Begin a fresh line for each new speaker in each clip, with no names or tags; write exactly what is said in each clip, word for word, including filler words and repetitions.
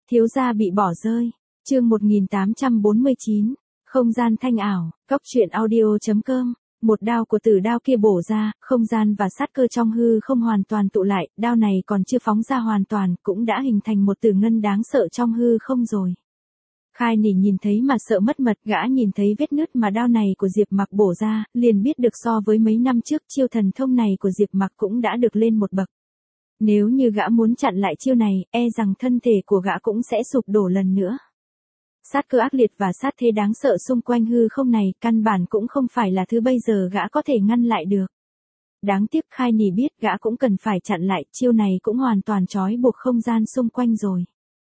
Thiếu gia bị bỏ rơi. Chương một nghìn tám trăm bốn mươi chín. Không gian thanh ảo. Cốc truyện audio.com. Một đao của tử đao kia bổ ra, không gian và sát cơ trong hư không hoàn toàn tụ lại, đao này còn chưa phóng ra hoàn toàn, cũng đã hình thành một tử ngân đáng sợ trong hư không rồi. Khai Nỉ nhìn thấy mà sợ mất mật, gã nhìn thấy vết nứt mà đao này của Diệp Mặc bổ ra, liền biết được so với mấy năm trước chiêu thần thông này của Diệp Mặc cũng đã được lên một bậc. Nếu như gã muốn chặn lại chiêu này, e rằng thân thể của gã cũng sẽ sụp đổ lần nữa. Sát cơ ác liệt và sát thế đáng sợ xung quanh hư không này, căn bản cũng không phải là thứ bây giờ gã có thể ngăn lại được. Đáng tiếc Khai Nỉ biết gã cũng cần phải chặn lại, chiêu này cũng hoàn toàn trói buộc không gian xung quanh rồi.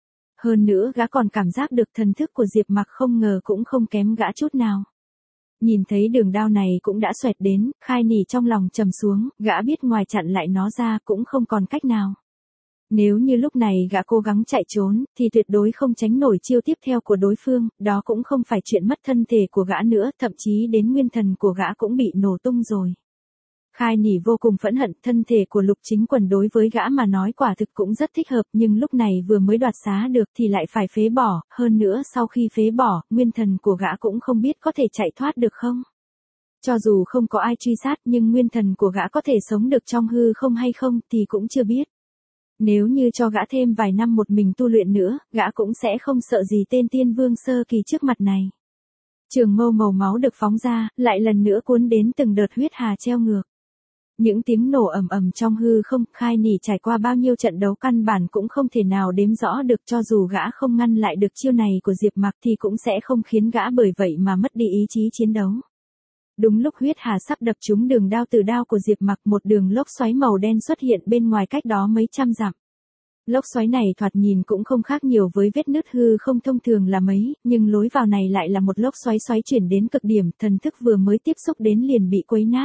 Hơn nữa gã còn cảm giác được thần thức của Diệp Mặc không ngờ cũng không kém gã chút nào. Nhìn thấy đường đao này cũng đã xoẹt đến, Khai Nỉ trong lòng trầm xuống, gã biết ngoài chặn lại nó ra cũng không còn cách nào. Nếu như lúc này gã cố gắng chạy trốn, thì tuyệt đối không tránh nổi chiêu tiếp theo của đối phương, đó cũng không phải chuyện mất thân thể của gã nữa, thậm chí đến nguyên thần của gã cũng bị nổ tung rồi. Khai Nỉ vô cùng phẫn hận, thân thể của Lục Chính Quần đối với gã mà nói quả thực cũng rất thích hợp, nhưng lúc này vừa mới đoạt xá được thì lại phải phế bỏ, hơn nữa sau khi phế bỏ, nguyên thần của gã cũng không biết có thể chạy thoát được không. Cho dù không có ai truy sát nhưng nguyên thần của gã có thể sống được trong hư không hay không thì cũng chưa biết. Nếu như cho gã thêm vài năm một mình tu luyện nữa, gã cũng sẽ không sợ gì tên tiên vương sơ kỳ trước mặt này. Trường mâu màu máu được phóng ra, lại lần nữa cuốn đến từng đợt huyết hà treo ngược. Những tiếng nổ ầm ầm trong hư không, Khai Nỉ trải qua bao nhiêu trận đấu căn bản cũng không thể nào đếm rõ được, cho dù gã không ngăn lại được chiêu này của Diệp Mặc thì cũng sẽ không khiến gã bởi vậy mà mất đi ý chí chiến đấu. Đúng lúc huyết hà sắp đập trúng đường đao từ đao của Diệp Mặc, một đường lốc xoáy màu đen xuất hiện bên ngoài cách đó mấy trăm dặm. Lốc xoáy này thoạt nhìn cũng không khác nhiều với vết nứt hư không thông thường là mấy, nhưng lối vào này lại là một lốc xoáy xoáy chuyển đến cực điểm, thần thức vừa mới tiếp xúc đến liền bị quấy nát.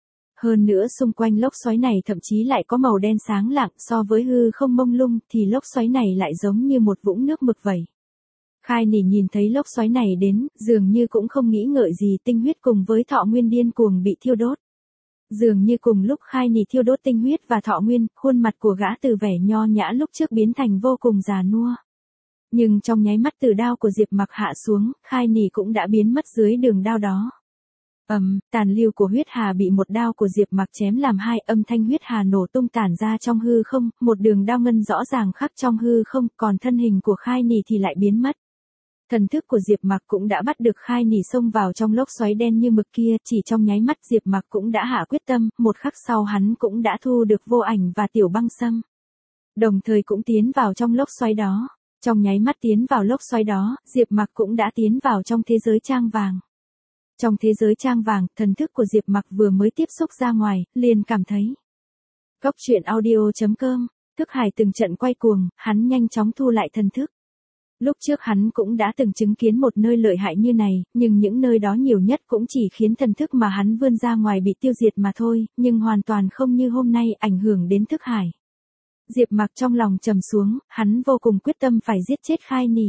Hơn nữa xung quanh lốc xoáy này thậm chí lại có màu đen sáng lạng, so với hư không mông lung thì lốc xoáy này lại giống như một vũng nước mực vậy. Khai Nỉ nhìn thấy lốc xoáy này đến, dường như cũng không nghĩ ngợi gì, tinh huyết cùng với thọ nguyên điên cuồng bị thiêu đốt. Dường như cùng lúc Khai Nỉ thiêu đốt tinh huyết và thọ nguyên, khuôn mặt của gã từ vẻ nho nhã lúc trước biến thành vô cùng già nua. Nhưng trong nháy mắt từ đao của Diệp Mặc hạ xuống, Khai Nỉ cũng đã biến mất dưới đường đao đó. Ầm, um, tàn lưu của huyết hà bị một đao của Diệp Mặc chém làm hai, âm thanh huyết hà nổ tung tản ra trong hư không, một đường đao ngân rõ ràng khắc trong hư không, còn thân hình của Khai Nỉ thì lại biến mất. Thần thức của Diệp Mặc cũng đã bắt được Khai Nỉ xông vào trong lốc xoáy đen như mực kia, chỉ trong nháy mắt Diệp Mặc cũng đã hạ quyết tâm, một khắc sau hắn cũng đã thu được vô ảnh và tiểu băng sâm. Đồng thời cũng tiến vào trong lốc xoáy đó. Trong nháy mắt tiến vào lốc xoáy đó, Diệp Mặc cũng đã tiến vào trong thế giới trang vàng. Trong thế giới trang vàng, thần thức của Diệp Mặc vừa mới tiếp xúc ra ngoài, liền cảm thấy. Cốc truyện audio.com, thức hải từng trận quay cuồng, hắn nhanh chóng thu lại thần thức. Lúc trước hắn cũng đã từng chứng kiến một nơi lợi hại như này, nhưng những nơi đó nhiều nhất cũng chỉ khiến thần thức mà hắn vươn ra ngoài bị tiêu diệt mà thôi, nhưng hoàn toàn không như hôm nay ảnh hưởng đến thức hải. Diệp Mặc trong lòng trầm xuống, hắn vô cùng quyết tâm phải giết chết Khai Nỉ.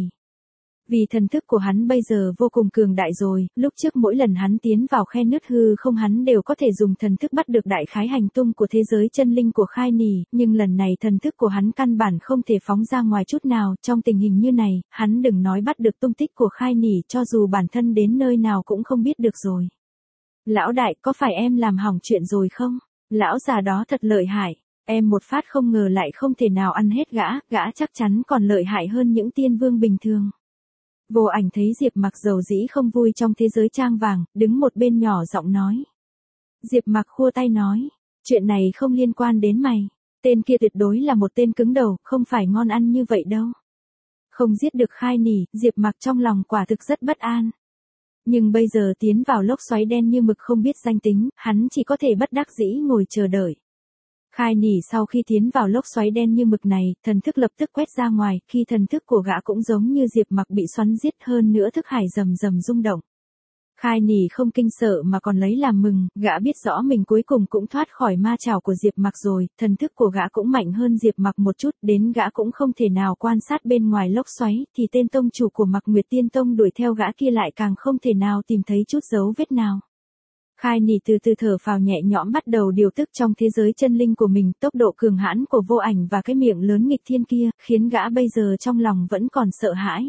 Vì thần thức của hắn bây giờ vô cùng cường đại rồi, lúc trước mỗi lần hắn tiến vào khe nứt hư không hắn đều có thể dùng thần thức bắt được đại khái hành tung của thế giới chân linh của Khai Nỉ, nhưng lần này thần thức của hắn căn bản không thể phóng ra ngoài chút nào, trong tình hình như này, hắn đừng nói bắt được tung tích của Khai Nỉ, cho dù bản thân đến nơi nào cũng không biết được rồi. Lão đại, có phải em làm hỏng chuyện rồi không? Lão già đó thật lợi hại, em một phát không ngờ lại không thể nào ăn hết gã, gã chắc chắn còn lợi hại hơn những tiên vương bình thường. Vô ảnh thấy Diệp Mặc dầu dĩ không vui trong thế giới trang vàng, đứng một bên nhỏ giọng nói. Diệp Mặc khua tay nói, chuyện này không liên quan đến mày, tên kia tuyệt đối là một tên cứng đầu, không phải ngon ăn như vậy đâu. Không giết được Khai Nỉ, Diệp Mặc trong lòng quả thực rất bất an. Nhưng bây giờ tiến vào lốc xoáy đen như mực không biết danh tính, hắn chỉ có thể bất đắc dĩ ngồi chờ đợi. Khai Nỉ sau khi tiến vào lốc xoáy đen như mực này, thần thức lập tức quét ra ngoài, khi thần thức của gã cũng giống như Diệp Mặc bị xoắn giết, hơn nữa thức hải rầm rầm rung động. Khai Nỉ không kinh sợ mà còn lấy làm mừng, gã biết rõ mình cuối cùng cũng thoát khỏi ma chảo của Diệp Mặc rồi, thần thức của gã cũng mạnh hơn Diệp Mặc một chút, đến gã cũng không thể nào quan sát bên ngoài lốc xoáy, thì tên tông chủ của Mặc Nguyệt Tiên Tông đuổi theo gã kia lại càng không thể nào tìm thấy chút dấu vết nào. Khai Nỉ từ từ thở phào nhẹ nhõm bắt đầu điều tức trong thế giới chân linh của mình, tốc độ cường hãn của vô ảnh và cái miệng lớn nghịch thiên kia, khiến gã bây giờ trong lòng vẫn còn sợ hãi.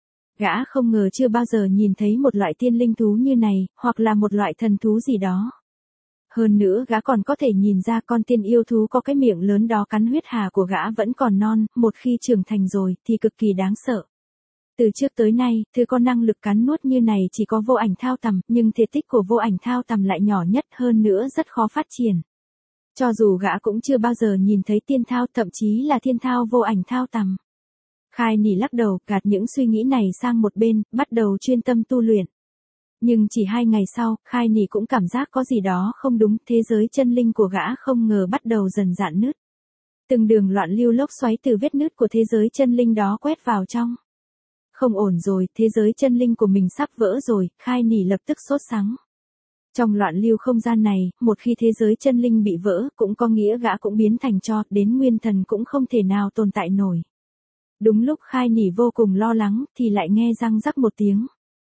Gã không ngờ chưa bao giờ nhìn thấy một loại tiên linh thú như này, hoặc là một loại thần thú gì đó. Hơn nữa gã còn có thể nhìn ra con tiên yêu thú có cái miệng lớn đó cắn huyết hà của gã vẫn còn non, một khi trưởng thành rồi thì cực kỳ đáng sợ. Từ trước tới nay, thứ có năng lực cắn nuốt như này chỉ có vô ảnh thao tầm, nhưng thể tích của vô ảnh thao tầm lại nhỏ nhất, hơn nữa rất khó phát triển. Cho dù gã cũng chưa bao giờ nhìn thấy tiên thao, thậm chí là thiên thao vô ảnh thao tầm. Khai Nỉ lắc đầu, gạt những suy nghĩ này sang một bên, bắt đầu chuyên tâm tu luyện. Nhưng chỉ hai ngày sau, Khai Nỉ cũng cảm giác có gì đó không đúng, thế giới chân linh của gã không ngờ bắt đầu dần rạn nứt. Từng đường loạn lưu lốc xoáy từ vết nứt của thế giới chân linh đó quét vào trong. Không ổn rồi, thế giới chân linh của mình sắp vỡ rồi, Khai Nỉ lập tức sốt sắng. Trong loạn lưu không gian này, một khi thế giới chân linh bị vỡ, cũng có nghĩa gã cũng biến thành tro, đến nguyên thần cũng không thể nào tồn tại nổi. Đúng lúc Khai Nỉ vô cùng lo lắng, thì lại nghe răng rắc một tiếng.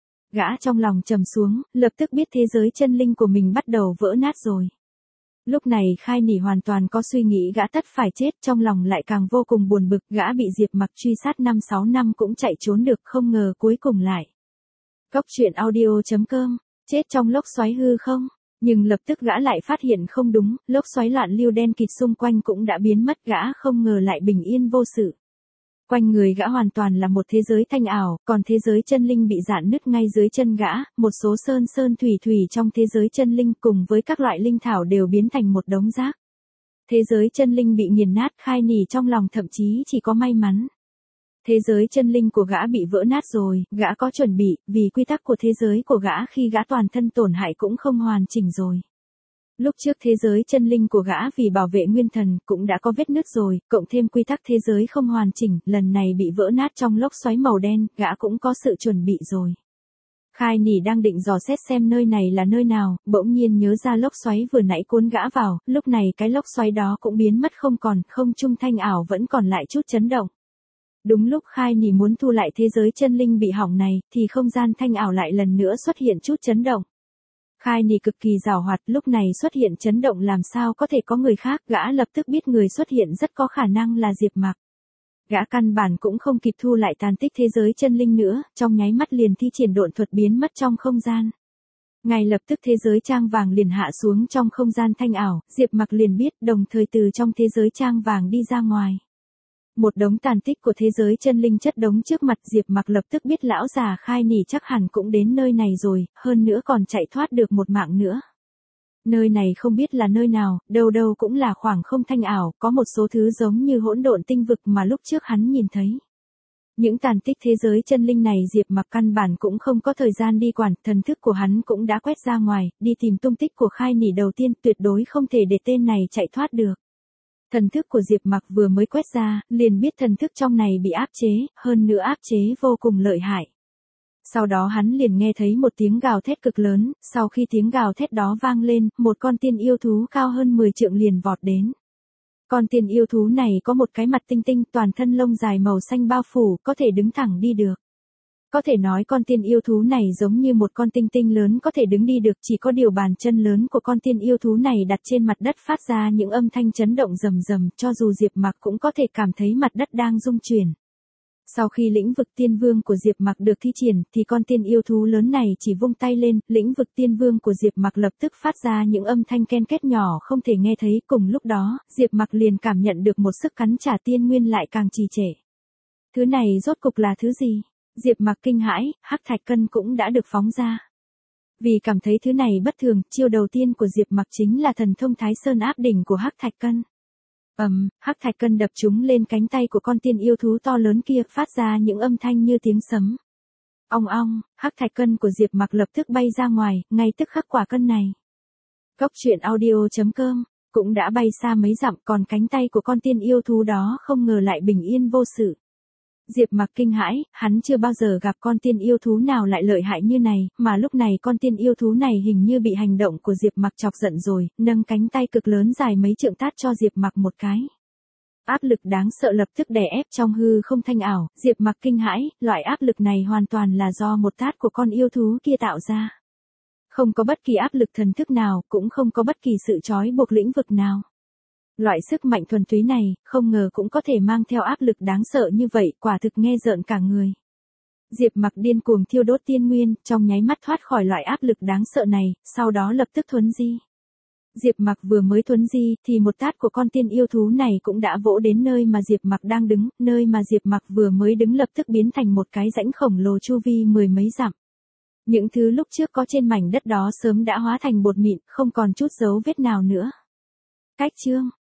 Gã trong lòng trầm xuống, lập tức biết thế giới chân linh của mình bắt đầu vỡ nát rồi. Lúc này Khai Nỉ hoàn toàn có suy nghĩ gã tất phải chết, trong lòng lại càng vô cùng buồn bực, gã bị Diệp Mặc truy sát năm sáu năm cũng chạy trốn được, không ngờ cuối cùng lại. Cốc truyện audio chấm com, chết trong lốc xoáy hư không? Nhưng lập tức gã lại phát hiện không đúng, lốc xoáy loạn lưu đen kịt xung quanh cũng đã biến mất, gã không ngờ lại bình yên vô sự. Quanh người gã hoàn toàn là một thế giới thanh ảo, còn thế giới chân linh bị rạn nứt ngay dưới chân gã, một số sơn sơn thủy thủy trong thế giới chân linh cùng với các loại linh thảo đều biến thành một đống rác. Thế giới chân linh bị nghiền nát, Khai Nỉ trong lòng thậm chí chỉ có may mắn. Thế giới chân linh của gã bị vỡ nát rồi, gã có chuẩn bị, vì quy tắc của thế giới của gã khi gã toàn thân tổn hại cũng không hoàn chỉnh rồi. Lúc trước thế giới chân linh của gã vì bảo vệ nguyên thần cũng đã có vết nứt rồi, cộng thêm quy tắc thế giới không hoàn chỉnh, lần này bị vỡ nát trong lốc xoáy màu đen, gã cũng có sự chuẩn bị rồi. Khai Nỉ đang định dò xét xem nơi này là nơi nào, bỗng nhiên nhớ ra lốc xoáy vừa nãy cuốn gã vào, lúc này cái lốc xoáy đó cũng biến mất không còn, không trung thanh ảo vẫn còn lại chút chấn động. Đúng lúc Khai Nỉ muốn thu lại thế giới chân linh bị hỏng này, thì không gian thanh ảo lại lần nữa xuất hiện chút chấn động. Khai Nỉ cực kỳ giàu hoạt, lúc này xuất hiện chấn động làm sao có thể có người khác, gã lập tức biết người xuất hiện rất có khả năng là Diệp Mặc. Gã căn bản cũng không kịp thu lại tàn tích thế giới chân linh nữa, trong nháy mắt liền thi triển độn thuật biến mất trong không gian. Ngay lập tức thế giới trang vàng liền hạ xuống trong không gian thanh ảo, Diệp Mặc liền biết, đồng thời từ trong thế giới trang vàng đi ra ngoài. Một đống tàn tích của thế giới chân linh chất đống trước mặt, Diệp Mặc lập tức biết lão già Khai Nỉ chắc hẳn cũng đến nơi này rồi, hơn nữa còn chạy thoát được một mạng nữa. Nơi này không biết là nơi nào, đâu đâu cũng là khoảng không thanh ảo, có một số thứ giống như hỗn độn tinh vực mà lúc trước hắn nhìn thấy. Những tàn tích thế giới chân linh này Diệp Mặc căn bản cũng không có thời gian đi quản, thần thức của hắn cũng đã quét ra ngoài, đi tìm tung tích của Khai Nỉ đầu tiên, tuyệt đối không thể để tên này chạy thoát được. Thần thức của Diệp Mặc vừa mới quét ra, liền biết thần thức trong này bị áp chế, hơn nữa áp chế vô cùng lợi hại. Sau đó hắn liền nghe thấy một tiếng gào thét cực lớn, sau khi tiếng gào thét đó vang lên, một con tiên yêu thú cao hơn mười trượng liền vọt đến. Con tiên yêu thú này có một cái mặt tinh tinh, toàn thân lông dài màu xanh bao phủ, có thể đứng thẳng đi được. Có thể nói con tiên yêu thú này giống như một con tinh tinh lớn có thể đứng đi được, chỉ có điều bàn chân lớn của con tiên yêu thú này đặt trên mặt đất phát ra những âm thanh chấn động rầm rầm, cho dù Diệp Mặc cũng có thể cảm thấy mặt đất đang rung chuyển. Sau khi lĩnh vực tiên vương của Diệp Mặc được thi triển, thì con tiên yêu thú lớn này chỉ vung tay lên, lĩnh vực tiên vương của Diệp Mặc lập tức phát ra những âm thanh ken két nhỏ không thể nghe thấy, cùng lúc đó, Diệp Mặc liền cảm nhận được một sức cắn trả tiên nguyên lại càng trì trệ. Thứ này rốt cục là thứ gì? Diệp Mặc kinh hãi, hắc thạch cân cũng đã được phóng ra. Vì cảm thấy thứ này bất thường, chiêu đầu tiên của Diệp Mặc chính là thần thông Thái Sơn áp đỉnh của hắc thạch cân. Ầm, um, hắc thạch cân đập trúng lên cánh tay của con tiên yêu thú to lớn kia, phát ra những âm thanh như tiếng sấm. Ong ong, hắc thạch cân của Diệp Mặc lập tức bay ra ngoài, ngay tức khắc quả cân này. Cốc truyện audio chấm com cũng đã bay xa mấy dặm, còn cánh tay của con tiên yêu thú đó không ngờ lại bình yên vô sự. Diệp Mặc kinh hãi, hắn chưa bao giờ gặp con tiên yêu thú nào lại lợi hại như này, mà lúc này con tiên yêu thú này hình như bị hành động của Diệp Mặc chọc giận rồi, nâng cánh tay cực lớn dài mấy trượng tát cho Diệp Mặc một cái. Áp lực đáng sợ lập tức đè ép trong hư không thanh ảo, Diệp Mặc kinh hãi, loại áp lực này hoàn toàn là do một tát của con yêu thú kia tạo ra. Không có bất kỳ áp lực thần thức nào, cũng không có bất kỳ sự trói buộc lĩnh vực nào. Loại sức mạnh thuần túy này, không ngờ cũng có thể mang theo áp lực đáng sợ như vậy, quả thực nghe rợn cả người. Diệp Mặc điên cuồng thiêu đốt tiên nguyên, trong nháy mắt thoát khỏi loại áp lực đáng sợ này, sau đó lập tức thuấn di. Diệp Mặc vừa mới thuấn di, thì một tát của con tiên yêu thú này cũng đã vỗ đến nơi mà Diệp Mặc đang đứng, nơi mà Diệp Mặc vừa mới đứng lập tức biến thành một cái rãnh khổng lồ chu vi mười mấy dặm. Những thứ lúc trước có trên mảnh đất đó sớm đã hóa thành bột mịn, không còn chút dấu vết nào nữa. Cách chương